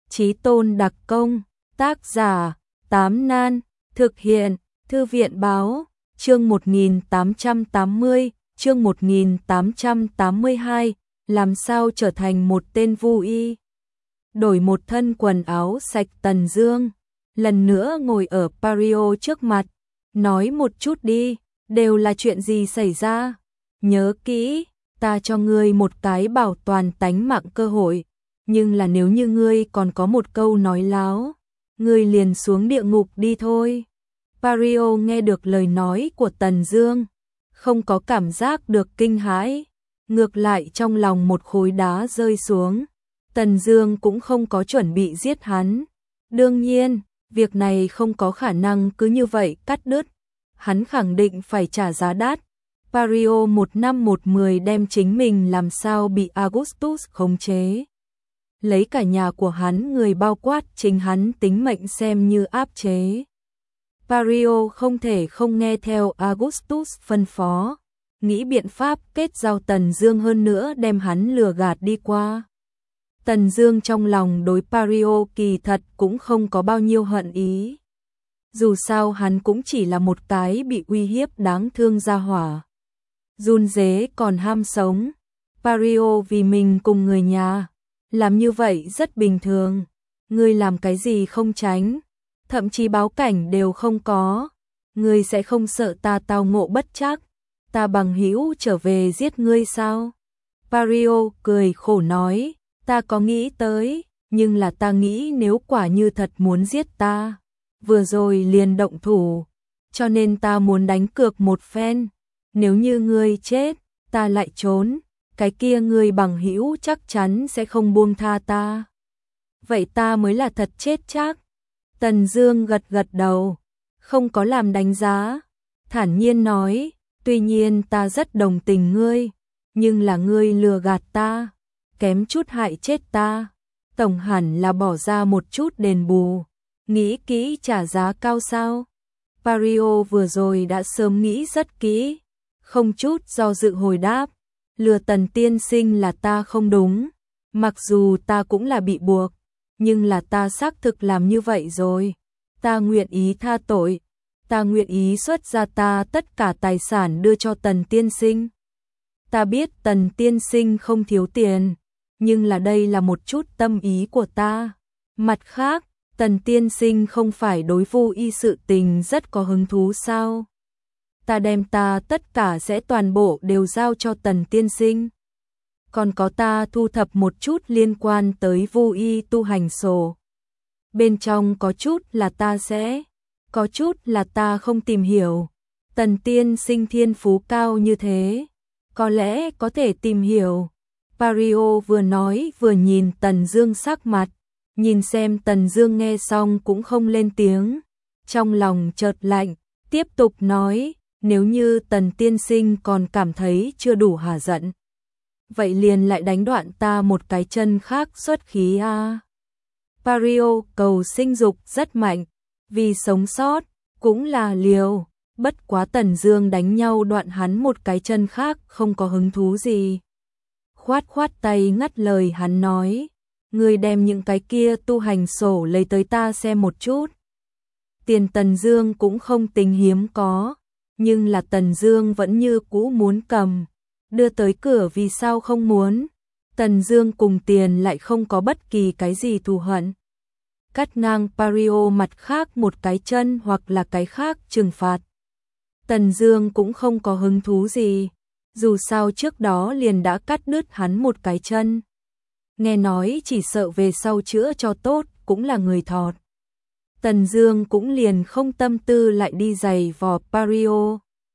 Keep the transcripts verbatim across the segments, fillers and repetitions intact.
Chí tôn đặc công, tác giả, Tám Nan, thực hiện, Thư viện báo, chương một nghìn tám trăm tám mươi, chương một nghìn tám trăm tám mươi hai, làm sao trở thành một tên vu y. Đổi một thân quần áo sạch, Tần Dương lần nữa ngồi ở Pario trước mặt, nói một chút đi, đều là chuyện gì xảy ra? Nhớ kỹ, ta cho ngươi một cái bảo toàn tánh mạng cơ hội, nhưng là nếu như ngươi còn có một câu nói láo, ngươi liền xuống địa ngục đi thôi. Pario nghe được lời nói của Tần Dương, không có cảm giác được kinh hãi, ngược lại trong lòng một khối đá rơi xuống. Tần Dương cũng không có chuẩn bị giết hắn. Đương nhiên, việc này không có khả năng cứ như vậy cắt đứt. Hắn khẳng định phải trả giá đắt. Pario một năm một mười đem chính mình làm sao bị Augustus khống chế. Lấy cả nhà của hắn người bao quát chính hắn tính mệnh xem như áp chế. Pario không thể không nghe theo Augustus phân phó, nghĩ biện pháp kết giao Tần Dương hơn nữa đem hắn lừa gạt đi qua. Tần Dương trong lòng đối Pario kỳ thật cũng không có bao nhiêu hận ý. Dù sao hắn cũng chỉ là một cái bị uy hiếp đáng thương gia hỏa. Run rế còn ham sống. Pario vì mình cùng người nhà, làm như vậy rất bình thường. Ngươi làm cái gì không tránh, thậm chí báo cảnh đều không có. Ngươi sẽ không sợ ta tao ngộ bất trắc, ta bằng hữu trở về giết ngươi sao? Pario cười khổ nói, ta có nghĩ tới, nhưng là ta nghĩ nếu quả như thật muốn giết ta, vừa rồi liền động thủ, cho nên ta muốn đánh cược một phen, nếu như ngươi chết, ta lại trốn, cái kia ngươi bằng hữu chắc chắn sẽ không buông tha ta. Vậy ta mới là thật chết chắc. Tần Dương gật gật đầu, không có làm đánh giá, thản nhiên nói, tuy nhiên ta rất đồng tình ngươi, nhưng là ngươi lừa gạt ta, kém chút hại chết ta, tổng hẳn là bỏ ra một chút đền bù, nghĩ kỹ trả giá cao sao? Pario vừa rồi đã sớm nghĩ rất kỹ, không chút do dự hồi đáp, lừa Tần tiên sinh là ta không đúng, mặc dù ta cũng là bị buộc, nhưng là ta xác thực làm như vậy rồi, ta nguyện ý tha tội, ta nguyện ý xuất ra ta tất cả tài sản đưa cho Tần tiên sinh. Ta biết Tần tiên sinh không thiếu tiền, nhưng là đây là một chút tâm ý của ta. Mặt khác, Tần tiên sinh không phải đối vu y sự tình rất có hứng thú sao? Ta đem ta tất cả sẽ toàn bộ đều giao cho Tần tiên sinh. Còn có ta thu thập một chút liên quan tới vu y tu hành sổ. Bên trong có chút là ta sẽ, có chút là ta không tìm hiểu. Tần tiên sinh thiên phú cao như thế, có lẽ có thể tìm hiểu. Pario vừa nói vừa nhìn Tần Dương sắc mặt, nhìn xem Tần Dương nghe xong cũng không lên tiếng, trong lòng chợt lạnh, tiếp tục nói, nếu như Tần tiên sinh còn cảm thấy chưa đủ hả giận, vậy liền lại đánh đoạn ta một cái chân khác xuất khí a. À. Pario cầu sinh dục rất mạnh, vì sống sót cũng là liều, bất quá Tần Dương đánh nhau đoạn hắn một cái chân khác không có hứng thú gì. Khoát khoát tay ngắt lời hắn nói, ngươi đem những cái kia tu hành sổ lấy tới ta xem một chút. Tiền Tần Dương cũng không tính hiếm có, nhưng là Tần Dương vẫn như cũ muốn cầm, đưa tới cửa vì sao không muốn. Tần Dương cùng tiền lại không có bất kỳ cái gì thù hận. Cắt ngang Pario mặt khác một cái chân hoặc là cái khác trừng phạt. Tần Dương cũng không có hứng thú gì, dù sao trước đó liền đã cắt đứt hắn một cái chân. Nghe nói chỉ sợ về sau chữa cho tốt cũng là người thọt. Tần Dương cũng liền không tâm tư lại đi giày vò Pario.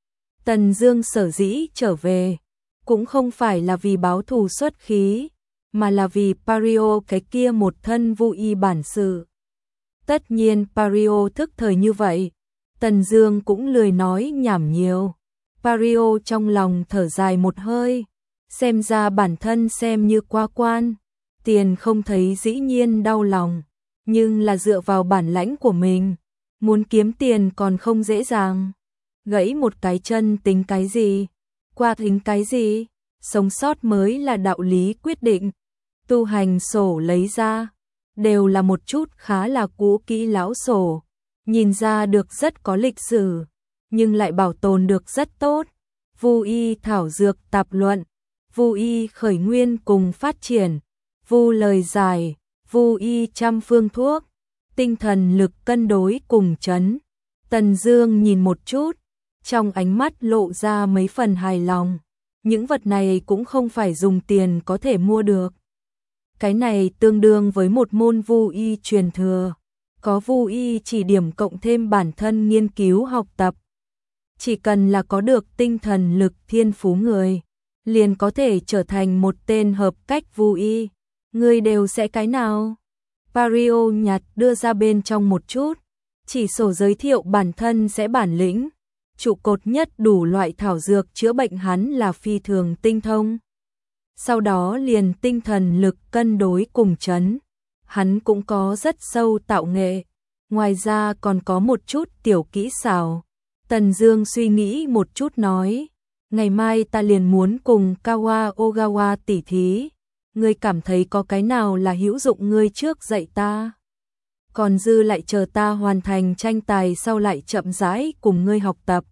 Tần Dương sở dĩ trở về, cũng không phải là vì báo thù xuất khí, mà là vì Pario cái kia một thân vu y bản sự. Tất nhiên Pario thức thời như vậy, Tần Dương cũng lười nói nhảm nhiều. Pario trong lòng thở dài một hơi, xem ra bản thân xem như qua quan, tiền không thấy dĩ nhiên đau lòng, nhưng là dựa vào bản lãnh của mình, muốn kiếm tiền còn không dễ dàng. Gãy một cái chân tính cái gì, qua tính cái gì, sống sót mới là đạo lý quyết định. Tu hành sổ lấy ra, đều là một chút khá là cũ kỹ lão sổ, nhìn ra được rất có lịch sử, nhưng lại bảo tồn được rất tốt. Vu y thảo dược tạp luận, Vu y khởi nguyên cùng phát triển, Vu lời giải, Vu y trăm phương thuốc, tinh thần lực cân đối cùng chấn. Tần Dương nhìn một chút, trong ánh mắt lộ ra mấy phần hài lòng. Những vật này cũng không phải dùng tiền có thể mua được. Cái này tương đương với một môn vu y truyền thừa, có vu y chỉ điểm cộng thêm bản thân nghiên cứu học tập. Chỉ cần là có được tinh thần lực thiên phú người, liền có thể trở thành một tên hợp cách vu y. Người đều sẽ cái nào? Pario nhặt đưa ra bên trong một chút, chỉ sổ giới thiệu bản thân sẽ bản lĩnh. Trụ cột nhất đủ loại thảo dược chữa bệnh hắn là phi thường tinh thông. Sau đó liền tinh thần lực cân đối cùng chấn. Hắn cũng có rất sâu tạo nghệ. Ngoài ra còn có một chút tiểu kỹ xảo. Tần Dương suy nghĩ một chút nói. Ngày mai ta liền muốn cùng Kawa Ogawa tỉ thí. Ngươi cảm thấy có cái nào là hữu dụng ngươi trước dạy ta? Còn dư lại chờ ta hoàn thành tranh tài sau lại chậm rãi cùng ngươi học tập.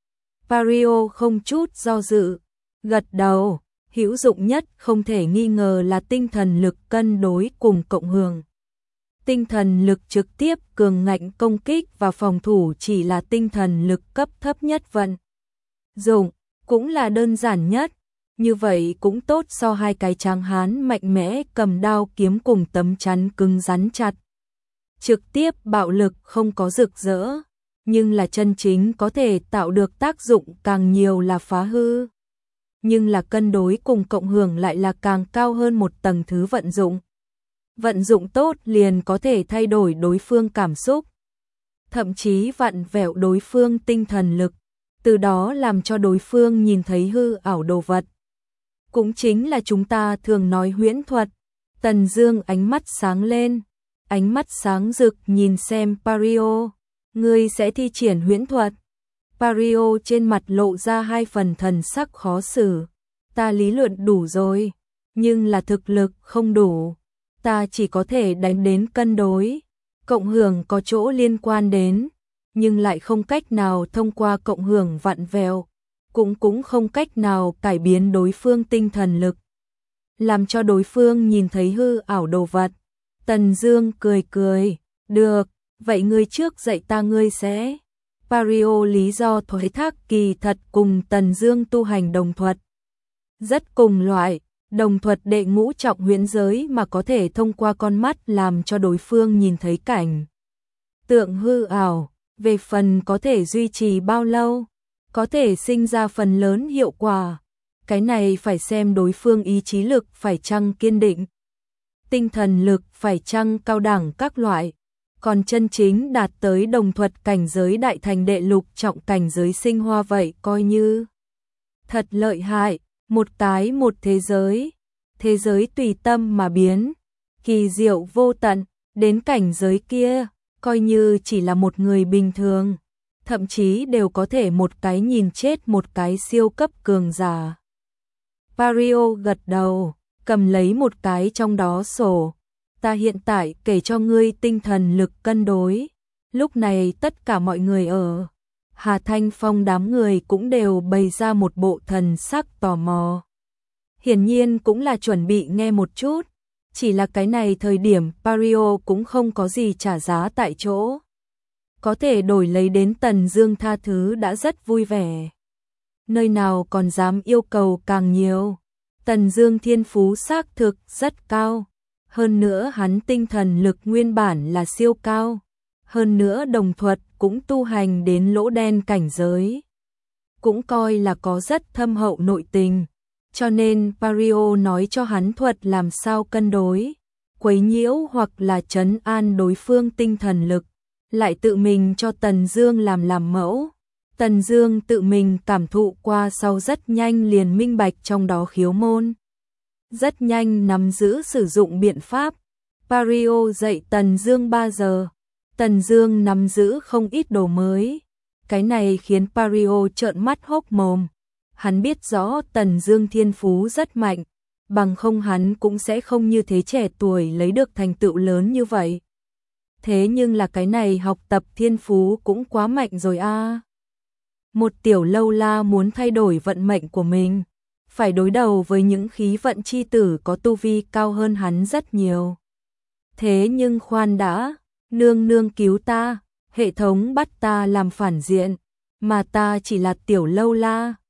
Pario không chút do dự, gật đầu, hữu dụng nhất không thể nghi ngờ là tinh thần lực cân đối cùng cộng hưởng. Tinh thần lực trực tiếp cường ngạnh công kích và phòng thủ chỉ là tinh thần lực cấp thấp nhất vận dụng, cũng là đơn giản nhất. Như vậy cũng tốt so hai cái tráng hán mạnh mẽ cầm đao kiếm cùng tấm chắn cứng rắn chặt. Trực tiếp bạo lực không có rực rỡ, nhưng là chân chính có thể tạo được tác dụng càng nhiều là phá hư. Nhưng là cân đối cùng cộng hưởng lại là càng cao hơn một tầng thứ vận dụng. Vận dụng tốt liền có thể thay đổi đối phương cảm xúc, thậm chí vặn vẹo đối phương tinh thần lực, từ đó làm cho đối phương nhìn thấy hư ảo đồ vật. Cũng chính là chúng ta thường nói huyễn thuật. Tần Dương ánh mắt sáng lên, ánh mắt sáng rực nhìn xem Pario. Ngươi sẽ thi triển huyễn thuật? Pario trên mặt lộ ra hai phần thần sắc khó xử. Ta lý luận đủ rồi, nhưng là thực lực không đủ. Ta chỉ có thể đánh đến cân đối. Cộng hưởng có chỗ liên quan đến, nhưng lại không cách nào thông qua cộng hưởng vặn vẹo, cũng cũng không cách nào cải biến đối phương tinh thần lực, làm cho đối phương nhìn thấy hư ảo đồ vật. Tần Dương cười cười, được, vậy ngươi trước dạy ta ngươi sẽ. Pario lý do thoái thác kỳ thật cùng Tần Dương tu hành đồng thuật. Rất cùng loại, đồng thuật đệ ngũ trọng huyễn giới mà có thể thông qua con mắt làm cho đối phương nhìn thấy cảnh tượng hư ảo. Về phần có thể duy trì bao lâu, có thể sinh ra phần lớn hiệu quả, cái này phải xem đối phương ý chí lực phải chăng kiên định, tinh thần lực phải chăng cao đẳng các loại. Còn chân chính đạt tới đồng thuật cảnh giới đại thành đệ lục trọng cảnh giới sinh hoa vậy coi như thật lợi hại. Một cái một thế giới, thế giới tùy tâm mà biến, kỳ diệu vô tận. Đến cảnh giới kia, coi như chỉ là một người bình thường, thậm chí đều có thể một cái nhìn chết một cái siêu cấp cường giả. Pario gật đầu, cầm lấy một cái trong đó sổ. Ta hiện tại kể cho ngươi tinh thần lực cân đối. Lúc này tất cả mọi người ở Hà Thanh Phong đám người cũng đều bày ra một bộ thần sắc tò mò. Hiển nhiên cũng là chuẩn bị nghe một chút. Chỉ là cái này thời điểm Pario cũng không có gì trả giá tại chỗ. Có thể đổi lấy đến Tần Dương tha thứ đã rất vui vẻ. Nơi nào còn dám yêu cầu càng nhiều. Tần Dương thiên phú xác thực rất cao. Hơn nữa hắn tinh thần lực nguyên bản là siêu cao. Hơn nữa đồng thuật cũng tu hành đến lỗ đen cảnh giới. Cũng coi là có rất thâm hậu nội tình. Cho nên Pario nói cho hắn thuật làm sao cân đối, quấy nhiễu hoặc là trấn an đối phương tinh thần lực, lại tự mình cho Tần Dương làm làm mẫu. Tần Dương tự mình cảm thụ qua sau rất nhanh liền minh bạch trong đó khiếu môn. Rất nhanh nắm giữ sử dụng biện pháp. Pario dạy Tần Dương ba giờ. Tần Dương nắm giữ không ít đồ mới. Cái này khiến Pario trợn mắt hốc mồm. Hắn biết rõ Tần Dương thiên phú rất mạnh, bằng không hắn cũng sẽ không như thế trẻ tuổi lấy được thành tựu lớn như vậy. Thế nhưng là cái này học tập thiên phú cũng quá mạnh rồi a. Một tiểu lâu la muốn thay đổi vận mệnh của mình, phải đối đầu với những khí vận chi tử có tu vi cao hơn hắn rất nhiều. Thế nhưng khoan đã, nương nương cứu ta, hệ thống bắt ta làm phản diện, mà ta chỉ là tiểu lâu la,